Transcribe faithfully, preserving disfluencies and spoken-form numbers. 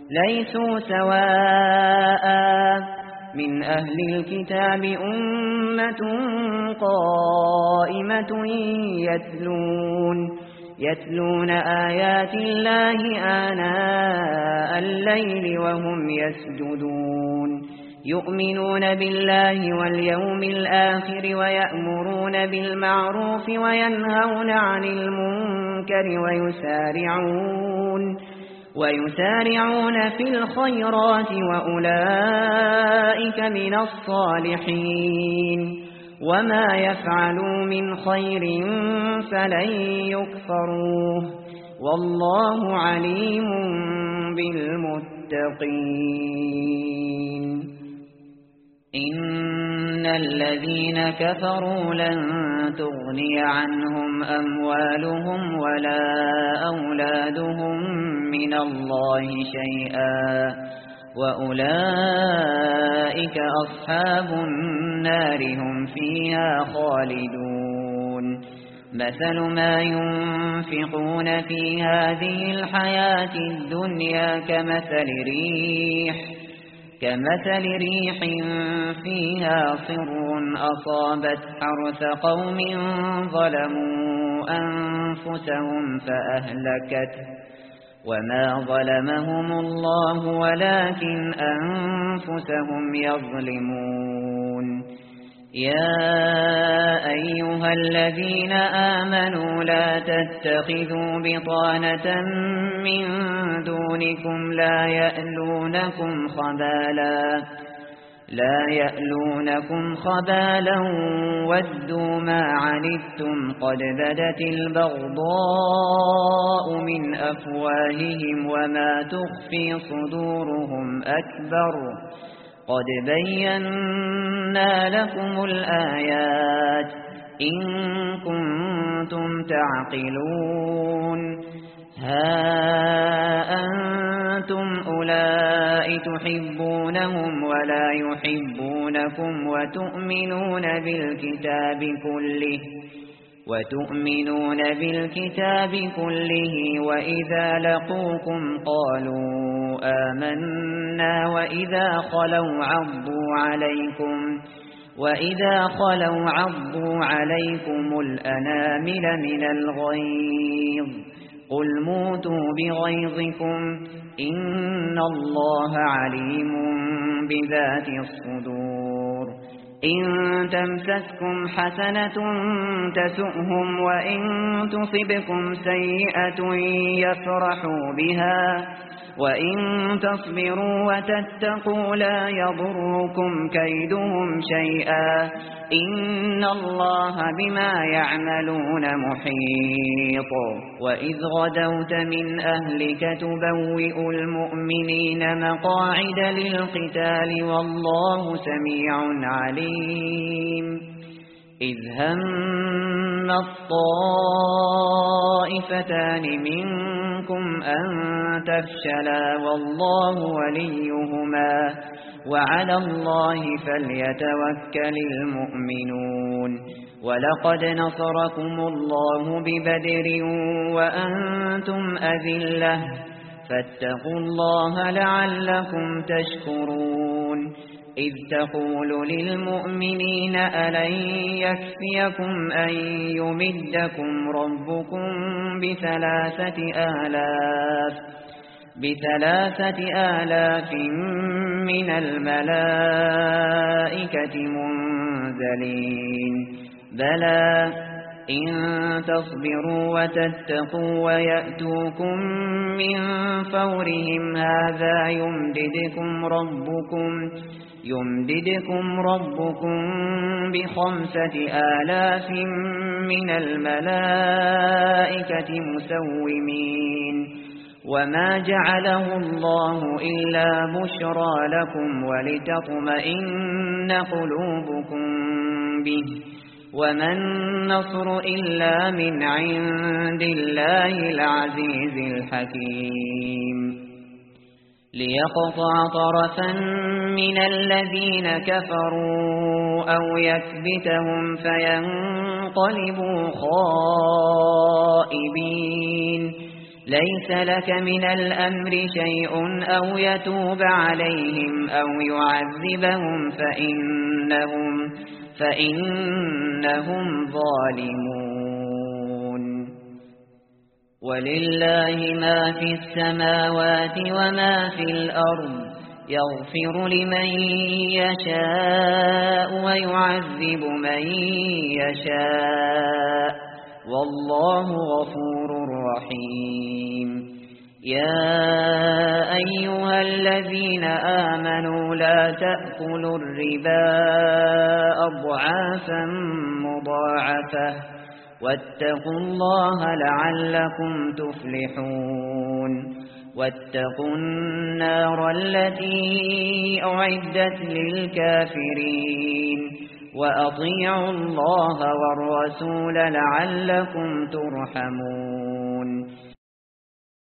ليسوا سواء من أهل الكتاب أمة قائمة يتلون يتلون آيات الله آناء الليل وهم يسجدون يؤمنون بالله واليوم الآخر ويأمرون بالمعروف وينهون عن المنكر ويسارعون ويسارعون في الخيرات وأولئك من الصالحين وما يفعلوا من خير فلن يكفروه والله عليم بالمتقين. إن الذين كفروا لن تغني عنهم أموالهم ولا أولادهم من الله شيئا وأولئك أصحاب النار هم فيها خالدون. مثل ما ينفقون في هذه الحياة الدنيا كمثل ريح كمثل ريح فيها صر أصابت حرث قوم ظلموا أنفسهم فأهلكته وما ظلمهم الله ولكن أنفسهم يظلمون. يا أيها الذين آمنوا لا تتخذوا بطانة من دونكم لا يألونكم خبالا لا يألونكم خبالا ودوا ما عنتم قد بدت البغضاء من أفواههم وما تخفي صدورهم أكبر قد بينا لكم الآيات إن كنتم تعقلون. ها أنتم أولئك تحبونهم ولا يحبونكم وتؤمنون بالكتاب كله وتؤمنون بالكتاب كله وإذا لقوكم قالوا آمنا وإذا خلوا عضوا عليكم وإذا خلوا عضوا عليكم الأنامل من الغيظ قل موتوا بغيظكم إن الله عليم بذات الصدور. إن تمسسكم حسنة تسؤهم وإن تصبكم سيئة يفرحوا بها وإن تصبروا وتتقوا لا يضركم كيدهم شيئا إن الله بما يعملون محيط. وإذ غدوت من أهلك تبوئ المؤمنين مقاعد للقتال والله سميع عليم. إذ هم الطائفتان منكم أن تفشلا والله وليهما وعلى الله فليتوكل المؤمنون. ولقد نصركم الله ببدر وأنتم أذلة فاتقوا الله لعلكم تشكرون. إذ تقول للمؤمنين ألن يكفيكم أن يمدكم ربكم بثلاثة آلاف بثلاثة آلاف من الملائكة منزلين بلى إن تصبروا وتتقوا ويأتوكم من فورهم هذا يمددكم ربكم يمددكم ربكم بخمسة آلاف من الملائكة مسومين وما جعله الله إلا بشرى لكم ولتطمئن قلوبكم به وما النصر إلا من عند الله العزيز الحكيم. ليقطع طرفا من الذين كفروا أو يكبتهم فينقلبوا خائبين ليس لك من الأمر شيء أو يتوب عليهم أو يعذبهم فإنهم, فإنهم ظالمون. ولله ما في السماوات وما في الأرض يغفر لمن يشاء ويعذب من يشاء والله غفور رحيم. يا أيها الذين آمنوا لا تأكلوا الربا أضعافا مضاعفة واتقوا الله لعلكم تفلحون. واتقوا النار التي أعدت للكافرين وأطيعوا الله والرسول لعلكم ترحمون.